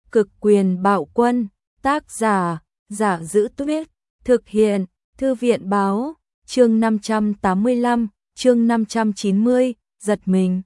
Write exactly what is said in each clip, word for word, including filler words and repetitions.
Cực quyền bạo quân, tác giả, Giả Giữ Tuyết, thực hiện, Thư viện báo, chương năm trăm tám mươi lăm, chương năm trăm chín mươi, giật mình.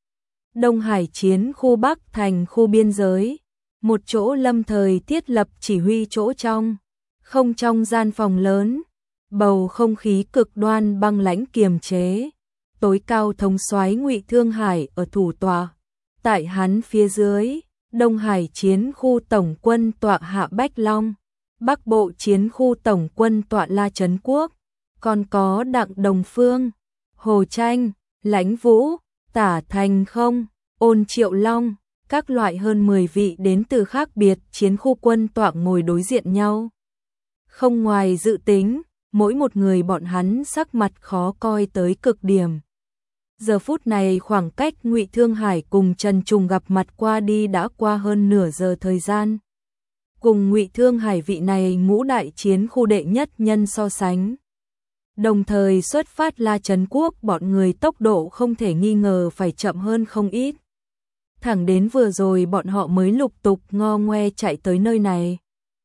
Đông Hải chiến khu Bắc thành khu biên giới, một chỗ lâm thời thiết lập chỉ huy chỗ trong, không trong gian phòng lớn, bầu không khí cực đoan băng lãnh kiềm chế. Tối cao thống soái Ngụy Thương Hải ở thủ tọa, tại hắn phía dưới, Đông Hải chiến khu tổng quân tọa Hạ Bách Long, Bắc Bộ chiến khu tổng quân tọa La Trấn Quốc, còn có Đặng Đồng Phương, Hồ Tranh, Lãnh Vũ, Tả Thành Không, Ôn Triệu Long, các loại hơn mười vị đến từ khác biệt chiến khu quân tọa ngồi đối diện nhau. Không ngoài dự tính, mỗi một người bọn hắn sắc mặt khó coi tới cực điểm. Giờ phút này khoảng cách Ngụy Thương Hải cùng Trần Trùng gặp mặt qua đi đã qua hơn nửa giờ thời gian. Cùng Ngụy Thương Hải vị này ngũ đại chiến khu đệ nhất nhân so sánh. Đồng thời xuất phát La Trấn Quốc bọn người tốc độ không thể nghi ngờ phải chậm hơn không ít. Thẳng đến vừa rồi bọn họ mới lục tục ngo ngoe chạy tới nơi này.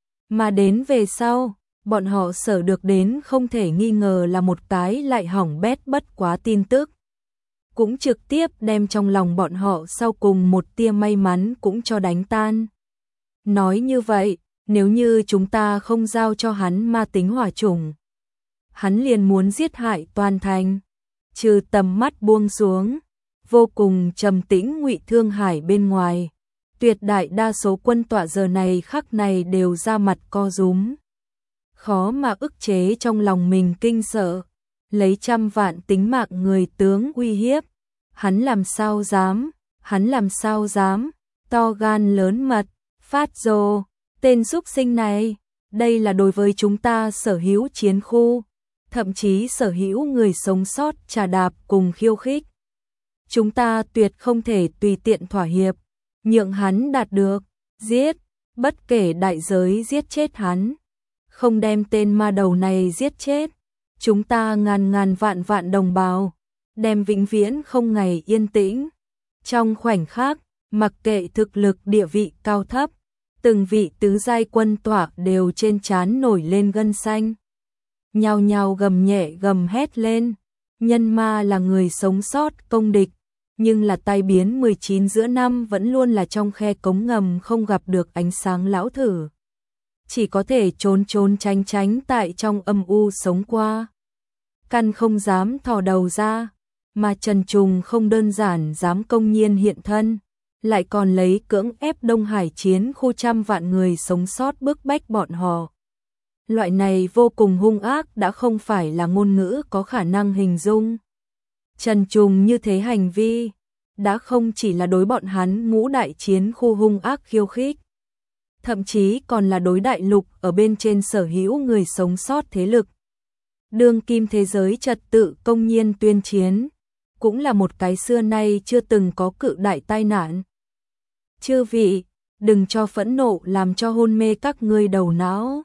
Mà đến về sau, bọn họ sở được đến không thể nghi ngờ là một cái lại hỏng bét bất quá tin tức. Cũng trực tiếp đem trong lòng bọn họ sau cùng một tia may mắn cũng cho đánh tan. Nói như vậy, nếu như chúng ta không giao cho hắn ma tính hỏa chủng, hắn liền muốn giết hại toàn thành. Trừ tầm mắt buông xuống, vô cùng trầm tĩnh Ngụy Thương Hải bên ngoài, tuyệt đại đa số quân tọa giờ này khắc này đều ra mặt co rúm. Khó mà ức chế trong lòng mình kinh sợ, lấy trăm vạn tính mạng người tướng uy hiếp. Hắn làm sao dám, hắn làm sao dám, to gan lớn mật, phát rồ, tên súc sinh này, đây là đối với chúng ta sở hữu chiến khu, thậm chí sở hữu người sống sót trà đạp cùng khiêu khích. Chúng ta tuyệt không thể tùy tiện thỏa hiệp, nhượng hắn đạt được, giết, bất kể đại giới giết chết hắn. Không đem tên ma đầu này giết chết, chúng ta ngàn ngàn vạn vạn đồng bào, đem vĩnh viễn không ngày yên tĩnh. Trong khoảnh khắc, mặc kệ thực lực địa vị cao thấp, từng vị tứ giai quân tọa đều trên trán nổi lên gân xanh. Nhao nhao gầm nhẹ gầm hét lên, nhân ma là người sống sót công địch, nhưng là tai biến mười chín giữa năm vẫn luôn là trong khe cống ngầm không gặp được ánh sáng lão thử. Chỉ có thể trốn trốn tránh tránh tại trong âm u sống qua. Căn không dám thò đầu ra, mà Trần Trùng không đơn giản dám công nhiên hiện thân, lại còn lấy cưỡng ép Đông Hải chiến khu trăm vạn người sống sót bức bách bọn họ. Loại này vô cùng hung ác đã không phải là ngôn ngữ có khả năng hình dung. Trần Trùng như thế hành vi, đã không chỉ là đối bọn hắn ngũ đại chiến khu hung ác khiêu khích, thậm chí còn là đối đại lục ở bên trên sở hữu người sống sót thế lực. Đương kim thế giới trật tự công nhiên tuyên chiến, cũng là một cái xưa nay chưa từng có cự đại tai nạn. Chư vị, đừng cho phẫn nộ làm cho hôn mê các ngươi đầu não.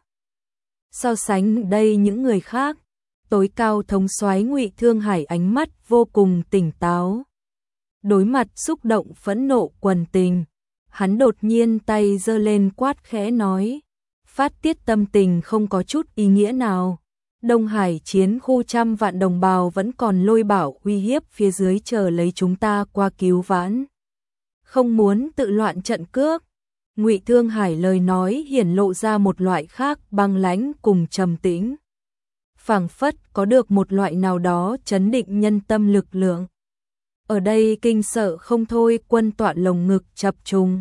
So sánh đây những người khác, tối cao thống soái Ngụy Thương Hải ánh mắt vô cùng tỉnh táo. Đối mặt xúc động phẫn nộ quần tình, hắn đột nhiên tay giơ lên quát khẽ nói, phát tiết tâm tình không có chút ý nghĩa nào. Đông Hải chiến khu trăm vạn đồng bào vẫn còn lôi bảo uy hiếp phía dưới chờ lấy chúng ta qua cứu vãn. Không muốn tự loạn trận cước. Ngụy Thương Hải lời nói hiển lộ ra một loại khác băng lãnh cùng trầm tĩnh. Phảng phất có được một loại nào đó chấn định nhân tâm lực lượng. Ở đây kinh sợ không thôi quân tọa lồng ngực chập trùng.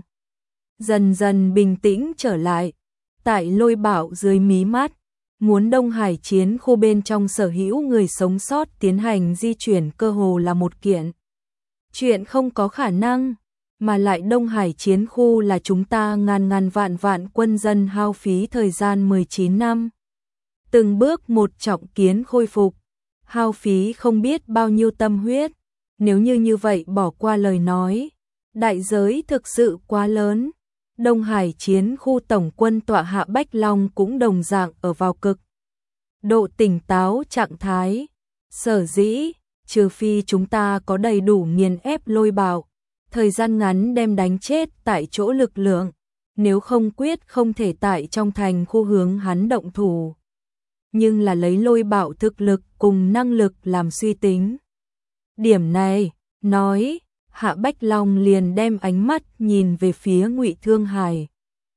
Dần dần bình tĩnh trở lại. Tại lôi bảo dưới mí mắt, muốn Đông Hải chiến khu bên trong sở hữu người sống sót tiến hành di chuyển cơ hồ là một kiện chuyện không có khả năng, mà lại Đông Hải chiến khu là chúng ta ngàn ngàn vạn vạn quân dân hao phí thời gian mười chín năm. Từng bước một trọng kiến khôi phục, hao phí không biết bao nhiêu tâm huyết, nếu như như vậy bỏ qua lời nói, đại giới thực sự quá lớn. Đông Hải chiến khu tổng quân tọa Hạ Bách Long cũng đồng dạng ở vào cực độ tỉnh táo trạng thái. Sở dĩ, trừ phi chúng ta có đầy đủ nghiền ép lôi bạo, thời gian ngắn đem đánh chết tại chỗ lực lượng, nếu không quyết không thể tại trong thành khu hướng hắn động thủ. Nhưng là lấy Lôi Bảo thực lực cùng năng lực làm suy tính. Điểm này, nói, Hạ Bách Long liền đem ánh mắt nhìn về phía Ngụy Thương Hải,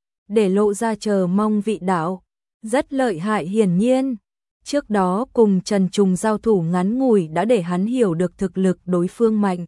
để lộ ra chờ mong vị đạo, rất lợi hại hiển nhiên. Trước đó cùng Trần Trùng giao thủ ngắn ngủi đã để hắn hiểu được thực lực đối phương mạnh.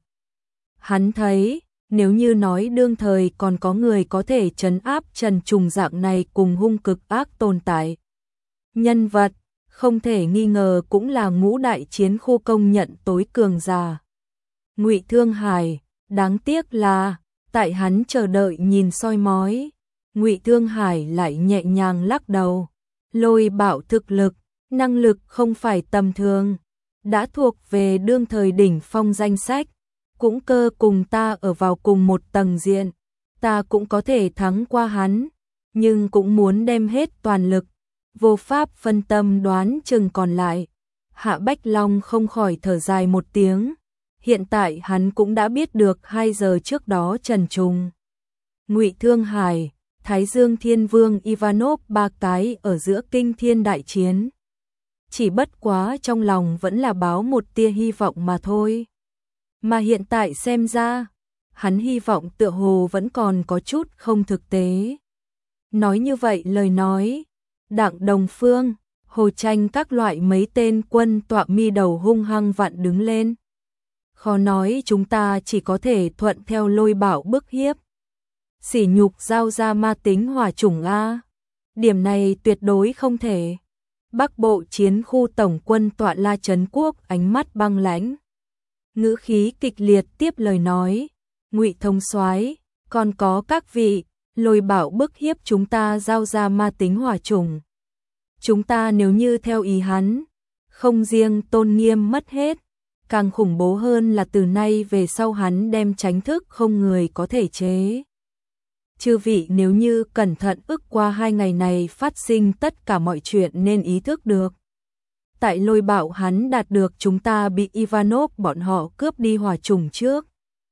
Hắn thấy, nếu như nói đương thời còn có người có thể trấn áp Trần Trùng dạng này cùng hung cực ác tồn tại. Nhân vật, không thể nghi ngờ cũng là ngũ đại chiến khu công nhận tối cường giả. Ngụy Thương Hải, đáng tiếc là, tại hắn chờ đợi nhìn soi mói, Ngụy Thương Hải lại nhẹ nhàng lắc đầu. Lôi Bảo thực lực, năng lực không phải tầm thường, đã thuộc về đương thời đỉnh phong danh sách, cũng cơ cùng ta ở vào cùng một tầng diện, ta cũng có thể thắng qua hắn, nhưng cũng muốn đem hết toàn lực, vô pháp phân tâm đoán chừng còn lại. Hạ Bách Long không khỏi thở dài một tiếng, hiện tại hắn cũng đã biết được hai giờ trước đó Trần Trùng, Ngụy Thương Hải, Thái Dương Thiên Vương Ivanov ba cái ở giữa kinh thiên đại chiến. Chỉ bất quá trong lòng vẫn là báo một tia hy vọng mà thôi. Mà hiện tại xem ra, hắn hy vọng tựa hồ vẫn còn có chút không thực tế. Nói như vậy lời nói, Đặng Đồng Phương, Hồ Tranh các loại mấy tên quân tọa mi đầu hung hăng vặn đứng lên. Khó nói chúng ta chỉ có thể thuận theo Lôi Bảo bức hiếp. Sỉ nhục giao ra ma tính hỏa chủng A. Điểm này tuyệt đối không thể. Bắc Bộ chiến khu tổng quân tọa La Trấn Quốc ánh mắt băng lãnh, ngữ khí kịch liệt tiếp lời nói, Ngụy Thông soái, còn có các vị, Lôi Bảo bức hiếp chúng ta giao ra ma tính hỏa chủng. Chúng ta nếu như theo ý hắn, không riêng tôn nghiêm mất hết, càng khủng bố hơn là từ nay về sau hắn đem tránh thức không người có thể chế. Chư vị nếu như cẩn thận ức qua hai ngày này phát sinh tất cả mọi chuyện nên ý thức được. Tại Lôi Bảo hắn đạt được chúng ta bị Ivanov bọn họ cướp đi hỏa chủng trước.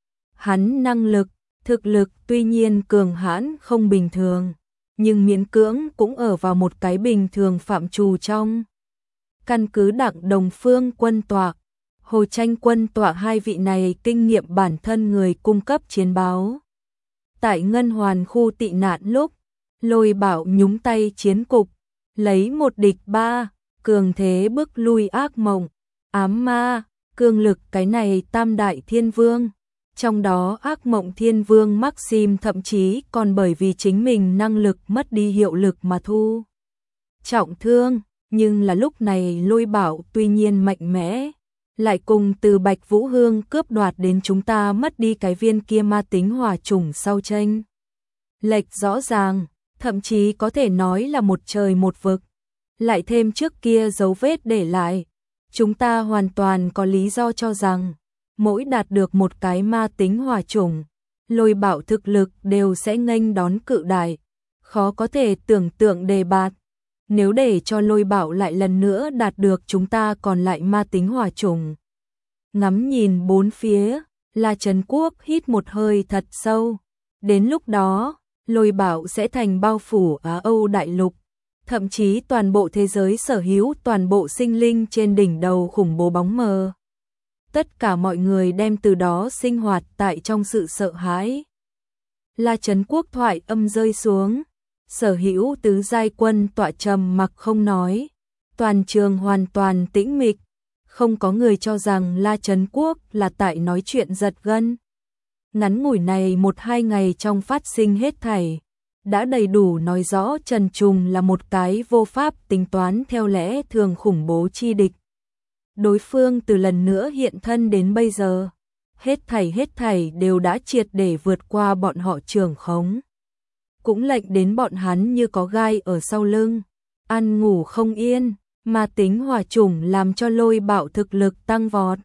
Hắn năng lực, thực lực tuy nhiên cường hãn không bình thường, nhưng miễn cưỡng cũng ở vào một cái bình thường phạm trù trong. Căn cứ Đặng Đồng Phương quân tọa, Hồ Tranh quân tọa hai vị này kinh nghiệm bản thân người cung cấp chiến báo. Tại Ngân Hoàn khu tị nạn lúc, Lôi Bảo nhúng tay chiến cục, lấy một địch ba, cường thế bức lui ác mộng, ám ma, cương lực cái này tam đại thiên vương. Trong đó ác mộng thiên vương Maxim thậm chí còn bởi vì chính mình năng lực mất đi hiệu lực mà thu trọng thương, nhưng là lúc này Lôi Bảo tuy nhiên mạnh mẽ, lại cùng từ Bạch Vũ Hương cướp đoạt đến chúng ta mất đi cái viên kia ma tính hỏa chủng sau tranh. Lệch rõ ràng, thậm chí có thể nói là một trời một vực, lại thêm trước kia dấu vết để lại. Chúng ta hoàn toàn có lý do cho rằng, mỗi đạt được một cái ma tính hỏa chủng, Lôi Bảo thực lực đều sẽ nghênh đón cự đại, khó có thể tưởng tượng đề bạt. Nếu để cho Lôi Bảo lại lần nữa đạt được chúng ta còn lại ma tính hỏa chủng. Ngắm nhìn bốn phía, La Trấn Quốc hít một hơi thật sâu. Đến lúc đó, Lôi Bảo sẽ thành bao phủ Á Âu đại lục, thậm chí toàn bộ thế giới sở hữu toàn bộ sinh linh trên đỉnh đầu khủng bố bóng mờ. Tất cả mọi người đem từ đó sinh hoạt tại trong sự sợ hãi. La Trấn Quốc thoại âm rơi xuống, sở hữu tứ giai quân tọa trầm mặc không nói, toàn trường hoàn toàn tĩnh mịch, không có người cho rằng La Trấn Quốc là tại nói chuyện giật gân. Ngắn ngủi này một hai ngày trong phát sinh hết thảy, đã đầy đủ nói rõ Trần Trùng là một cái vô pháp tính toán theo lẽ thường khủng bố chi địch. Đối phương từ lần nữa hiện thân đến bây giờ, hết thảy hết thảy đều đã triệt để vượt qua bọn họ trưởng khống. Cũng lệnh đến bọn hắn như có gai ở sau lưng, ăn ngủ không yên, mà tính hỏa chủng làm cho Lôi Bảo thực lực tăng vọt.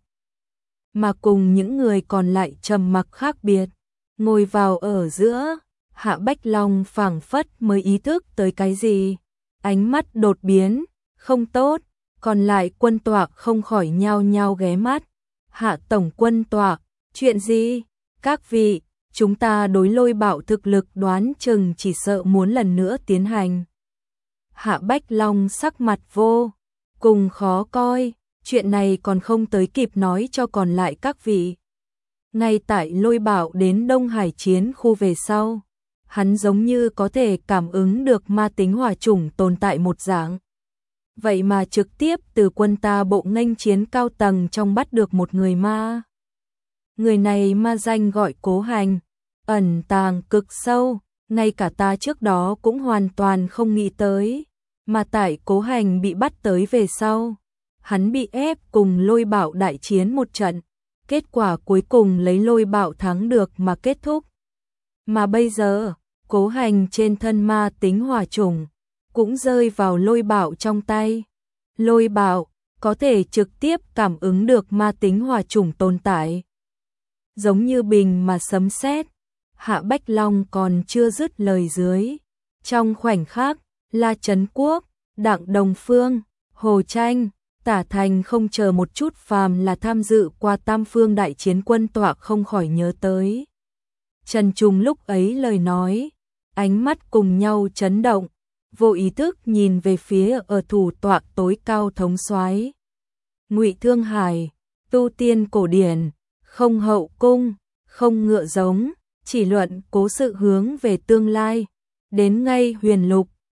Mà cùng những người còn lại trầm mặc khác biệt, ngồi vào ở giữa, Hạ Bách Long phảng phất mới ý thức tới cái gì, ánh mắt đột biến, không tốt, còn lại quân tọa không khỏi nhao nhao ghé mắt. Hạ tổng quân tọa, chuyện gì? Các vị, chúng ta đối Lôi Bạo thực lực đoán chừng chỉ sợ muốn lần nữa tiến hành. Hạ Bách Long sắc mặt vô cùng khó coi, chuyện này còn không tới kịp nói cho còn lại các vị. Ngay tại Lôi Bạo đến Đông Hải chiến khu về sau, hắn giống như có thể cảm ứng được ma tính hỏa chủng tồn tại một dạng. Vậy mà trực tiếp từ quân ta bộ nghênh chiến cao tầng trong bắt được một người ma. Người này ma danh gọi Cố Hành, ẩn tàng cực sâu, ngay cả ta trước đó cũng hoàn toàn không nghĩ tới. Mà tại Cố Hành bị bắt tới về sau, hắn bị ép cùng Lôi Bạo đại chiến một trận, kết quả cuối cùng lấy Lôi Bạo thắng được mà kết thúc. Mà bây giờ, Cố Hành trên thân ma tính hỏa chủng cũng rơi vào Lôi Bạo trong tay. Lôi Bạo có thể trực tiếp cảm ứng được ma tính hỏa chủng tồn tại. Giống như bình mà sấm sét, Hạ Bách Long còn chưa dứt lời dưới. Trong khoảnh khắc, La Trấn Quốc, Đặng Đồng Phương, Hồ Tranh, Tả Thành không chờ một chút phàm là tham dự qua Tam Phương đại chiến quân tọa không khỏi nhớ tới. Trần Trung lúc ấy lời nói, ánh mắt cùng nhau chấn động, vô ý thức nhìn về phía ở thủ tọa tối cao thống soái. Ngụy Thương Hải, tu tiên cổ điển, không hậu cung, không ngựa giống, chỉ luận cố sự hướng về tương lai, đến ngay huyền lục,